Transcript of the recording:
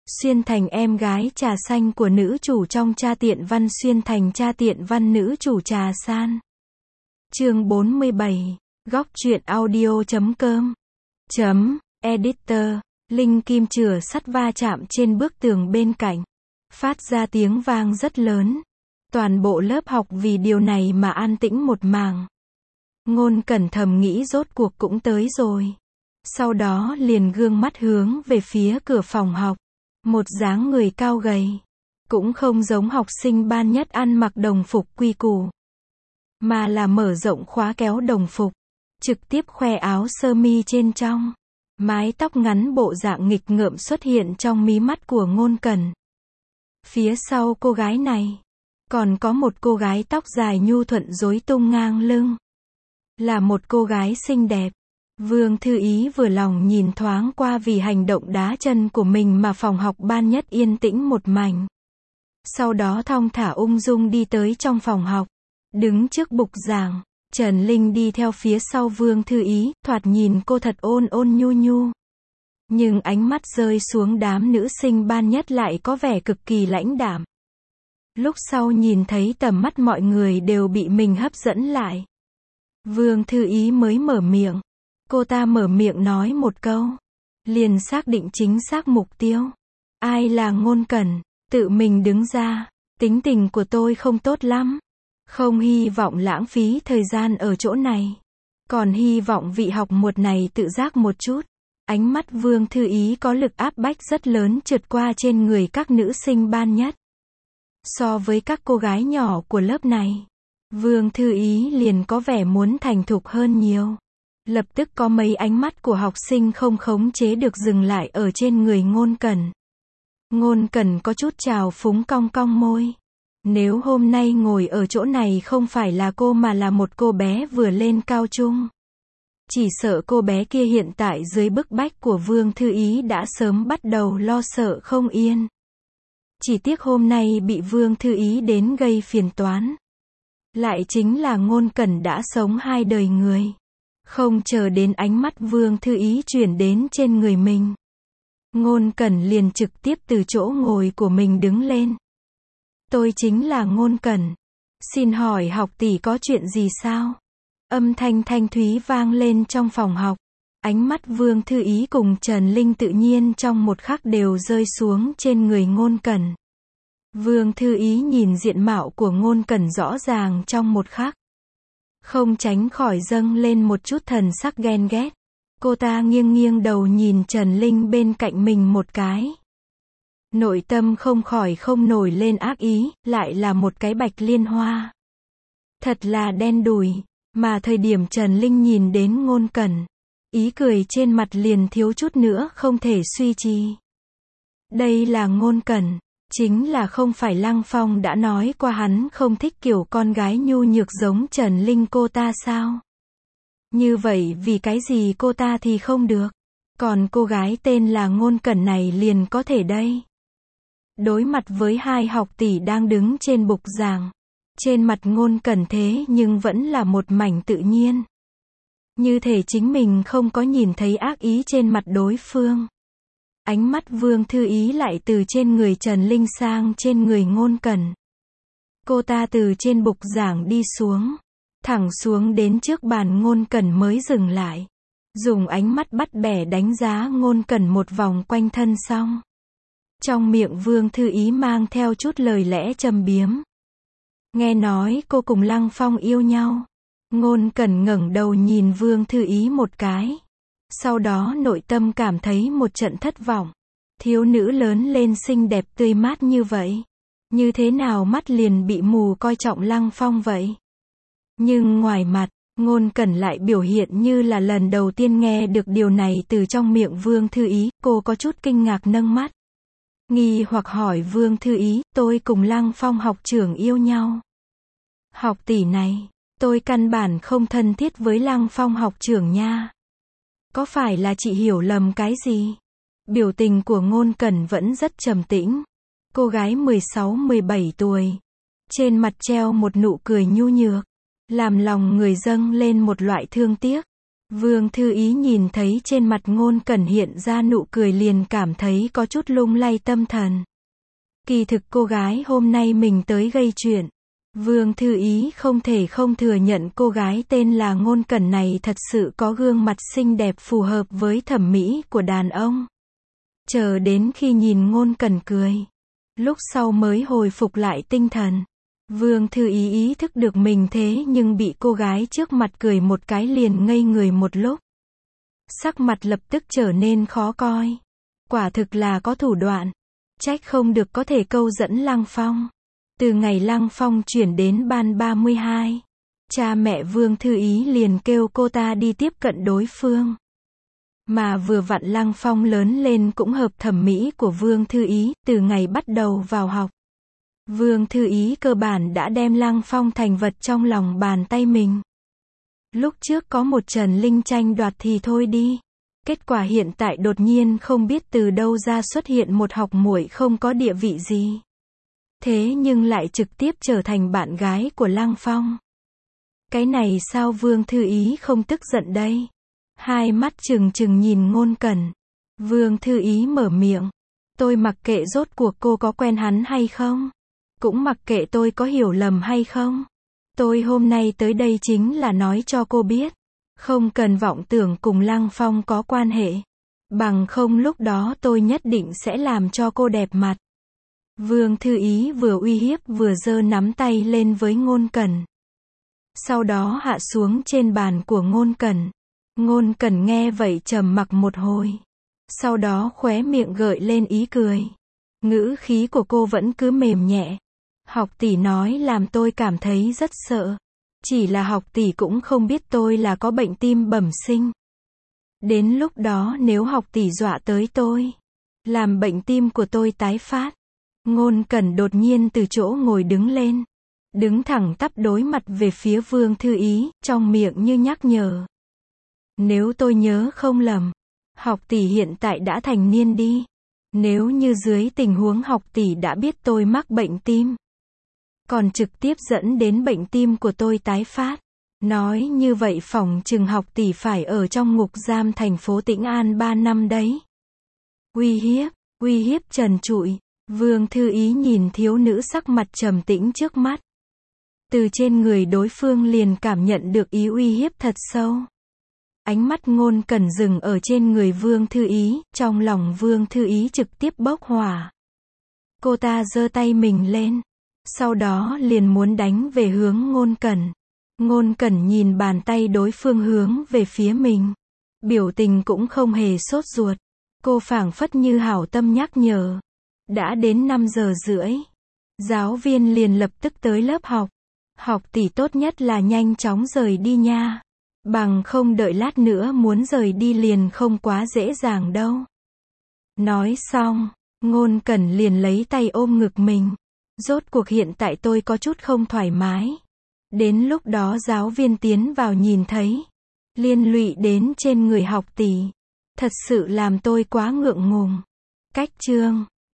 Xuyên thành em gái trà xanh của nữ chủ trong Cha Tiện Văn. Xuyên thành Cha Tiện Văn nữ chủ Trà San. Chương 47. Góc truyện audio.com. Editor. Linh kim chửa sắt va chạm trên bức tường bên cạnh, phát ra tiếng vang rất lớn. Toàn bộ lớp học vì điều này mà an tĩnh một màng. Ngôn Cẩn thầm nghĩ rốt cuộc cũng tới rồi. Sau đó liền gương mắt hướng về phía cửa phòng học. Một dáng người cao gầy, cũng không giống học sinh ban nhất ăn mặc đồng phục quy củ, mà là mở rộng khóa kéo đồng phục, trực tiếp khoe áo sơ mi trên trong. Mái tóc ngắn bộ dạng nghịch ngợm xuất hiện trong mí mắt của Ngôn Cẩn. Phía sau cô gái này, còn có một cô gái tóc dài nhu thuận rối tung ngang lưng. Là một cô gái xinh đẹp. Vương Thư Ý vừa lòng nhìn thoáng qua vì hành động đá chân của mình mà phòng học ban nhất yên tĩnh một mảnh. Sau đó thong thả ung dung đi tới trong phòng học. Đứng trước bục giảng, Trần Linh đi theo phía sau Vương Thư Ý, thoạt nhìn cô thật ôn ôn nhu nhu. Nhưng ánh mắt rơi xuống đám nữ sinh ban nhất lại có vẻ cực kỳ lãnh đạm. Lúc sau nhìn thấy tầm mắt mọi người đều bị mình hấp dẫn lại. Vương Thư Ý mới mở miệng. Cô ta mở miệng nói một câu, liền xác định chính xác mục tiêu. Ai là Ngôn Cẩn? Tự mình đứng ra. Tính tình của tôi không tốt lắm. Không hy vọng lãng phí thời gian ở chỗ này. Còn hy vọng vị học muột này tự giác một chút. Ánh mắt Vương Thư Ý có lực áp bách rất lớn trượt qua trên người các nữ sinh ban nhất. So với các cô gái nhỏ của lớp này, Vương Thư Ý liền có vẻ muốn thành thục hơn nhiều. Lập tức có mấy ánh mắt của học sinh không khống chế được dừng lại ở trên người Ngôn Cẩn. Ngôn Cẩn có chút trào phúng cong cong môi. Nếu hôm nay ngồi ở chỗ này không phải là cô mà là một cô bé vừa lên cao trung, chỉ sợ cô bé kia hiện tại dưới bức bách của Vương Thư Ý đã sớm bắt đầu lo sợ không yên. Chỉ tiếc hôm nay bị Vương Thư Ý đến gây phiền toán. Lại chính là Ngôn Cẩn đã sống hai đời người. Không chờ đến ánh mắt Vương Thư Ý chuyển đến trên người mình, Ngôn Cẩn liền trực tiếp từ chỗ ngồi của mình đứng lên. Tôi chính là Ngôn Cẩn. Xin hỏi học tỷ có chuyện gì sao? Âm thanh thanh thúy vang lên trong phòng học. Ánh mắt Vương Thư Ý cùng Trần Linh tự nhiên trong một khắc đều rơi xuống trên người Ngôn Cẩn. Vương Thư Ý nhìn diện mạo của Ngôn Cẩn rõ ràng trong một khắc, không tránh khỏi dâng lên một chút thần sắc ghen ghét. Cô ta nghiêng nghiêng đầu nhìn Trần Linh bên cạnh mình một cái. Nội tâm không khỏi không nổi lên ác ý, lại là một cái bạch liên hoa. Thật là đen đủi, mà thời điểm Trần Linh nhìn đến Ngôn Cẩn, ý cười trên mặt liền thiếu chút nữa không thể suy trì. Đây là Ngôn Cẩn, chính là không phải Lăng Phong đã nói qua hắn không thích kiểu con gái nhu nhược giống Trần Linh cô ta sao? Như vậy vì cái gì cô ta thì không được, còn cô gái tên là Ngôn Cẩn này liền có thể đây? Đối mặt với hai học tỷ đang đứng trên bục giảng, trên mặt Ngôn Cẩn thế nhưng vẫn là một mảnh tự nhiên. Như thể chính mình không có nhìn thấy ác ý trên mặt đối phương. Ánh mắt Vương Thư Ý lại từ trên người Trần Linh sang trên người Ngôn Cẩn. Cô ta từ trên bục giảng đi xuống, thẳng xuống đến trước bàn Ngôn Cẩn mới dừng lại. Dùng ánh mắt bắt bẻ đánh giá Ngôn Cẩn một vòng quanh thân xong. Trong miệng Vương Thư Ý mang theo chút lời lẽ châm biếm. Nghe nói cô cùng Lăng Phong yêu nhau. Ngôn Cẩn ngẩng đầu nhìn Vương Thư Ý một cái. Sau đó nội tâm cảm thấy một trận thất vọng. Thiếu nữ lớn lên xinh đẹp tươi mát như vậy, như thế nào mắt liền bị mù coi trọng Lăng Phong vậy? Nhưng ngoài mặt, Ngôn Cẩn lại biểu hiện như là lần đầu tiên nghe được điều này từ trong miệng Vương Thư Ý. Cô có chút kinh ngạc nâng mắt, nghi hoặc hỏi Vương Thư Ý, tôi cùng Lăng Phong học trưởng yêu nhau. Học tỷ này, tôi căn bản không thân thiết với Lăng Phong học trưởng nha. Có phải là chị hiểu lầm cái gì? Biểu tình của Ngôn Cẩn vẫn rất trầm tĩnh. Cô gái 16-17 tuổi. Trên mặt treo một nụ cười nhu nhược, làm lòng người dâng lên một loại thương tiếc. Vương Thư Ý nhìn thấy trên mặt Ngôn Cẩn hiện ra nụ cười liền cảm thấy có chút lung lay tâm thần. Kỳ thực cô gái hôm nay mình tới gây chuyện. Vương Thư Ý không thể không thừa nhận cô gái tên là Ngôn Cẩn này thật sự có gương mặt xinh đẹp phù hợp với thẩm mỹ của đàn ông. Chờ đến khi nhìn Ngôn Cẩn cười, lúc sau mới hồi phục lại tinh thần. Vương Thư Ý ý thức được mình thế nhưng bị cô gái trước mặt cười một cái liền ngây người một lúc. Sắc mặt lập tức trở nên khó coi. Quả thực là có thủ đoạn. Trách không được có thể câu dẫn Lăng Phong. Từ ngày Lăng Phong chuyển đến ban 32, cha mẹ Vương Thư Ý liền kêu cô ta đi tiếp cận đối phương. Mà vừa vặn Lăng Phong lớn lên cũng hợp thẩm mỹ của Vương Thư Ý, từ ngày bắt đầu vào học. Vương Thư Ý cơ bản đã đem Lăng Phong thành vật trong lòng bàn tay mình. Lúc trước có một Trần Linh tranh đoạt thì thôi đi. Kết quả hiện tại đột nhiên không biết từ đâu ra xuất hiện một học muội không có địa vị gì. Thế nhưng lại trực tiếp trở thành bạn gái của Lăng Phong. Cái này sao Vương Thư Ý không tức giận đây? Hai mắt trừng trừng nhìn Ngôn Cẩn. Vương Thư Ý mở miệng. Tôi mặc kệ rốt cuộc cô có quen hắn hay không. Cũng mặc kệ tôi có hiểu lầm hay không. Tôi hôm nay tới đây chính là nói cho cô biết. Không cần vọng tưởng cùng Lăng Phong có quan hệ. Bằng không lúc đó tôi nhất định sẽ làm cho cô đẹp mặt. Vương Thư Ý vừa uy hiếp vừa giơ nắm tay lên với Ngôn Cẩn. Sau đó hạ xuống trên bàn của Ngôn Cẩn. Ngôn Cẩn nghe vậy trầm mặc một hồi. Sau đó khóe miệng gợi lên ý cười. Ngữ khí của cô vẫn cứ mềm nhẹ. Học tỷ nói làm tôi cảm thấy rất sợ. Chỉ là học tỷ cũng không biết tôi là có bệnh tim bẩm sinh. Đến lúc đó nếu học tỷ dọa tới tôi, làm bệnh tim của tôi tái phát. Ngôn Cẩn đột nhiên từ chỗ ngồi đứng lên. Đứng thẳng tắp đối mặt về phía Vương Thư Ý, trong miệng như nhắc nhở. Nếu tôi nhớ không lầm, học tỷ hiện tại đã thành niên đi. Nếu như dưới tình huống học tỷ đã biết tôi mắc bệnh tim, còn trực tiếp dẫn đến bệnh tim của tôi tái phát. Nói như vậy phỏng chừng học tỷ phải ở trong ngục giam thành phố Tĩnh An 3 năm đấy. Uy hiếp trần trụi. Vương Thư Ý nhìn thiếu nữ sắc mặt trầm tĩnh trước mắt. Từ trên người đối phương liền cảm nhận được ý uy hiếp thật sâu. Ánh mắt Ngôn Cẩn dừng ở trên người Vương Thư Ý, trong lòng Vương Thư Ý trực tiếp bốc hỏa. Cô ta giơ tay mình lên. Sau đó liền muốn đánh về hướng Ngôn Cẩn. Ngôn Cẩn nhìn bàn tay đối phương hướng về phía mình. Biểu tình cũng không hề sốt ruột. Cô phảng phất như hảo tâm nhắc nhở. Đã đến 5 giờ rưỡi. Giáo viên liền lập tức tới lớp học. Học tỷ tốt nhất là nhanh chóng rời đi nha. Bằng không đợi lát nữa muốn rời đi liền không quá dễ dàng đâu. Nói xong, Ngôn Cẩn liền lấy tay ôm ngực mình. Rốt cuộc hiện tại tôi có chút không thoải mái. Đến lúc đó giáo viên tiến vào nhìn thấy. Liên lụy đến trên người học tỷ. Thật sự làm tôi quá ngượng ngùng. Cách chương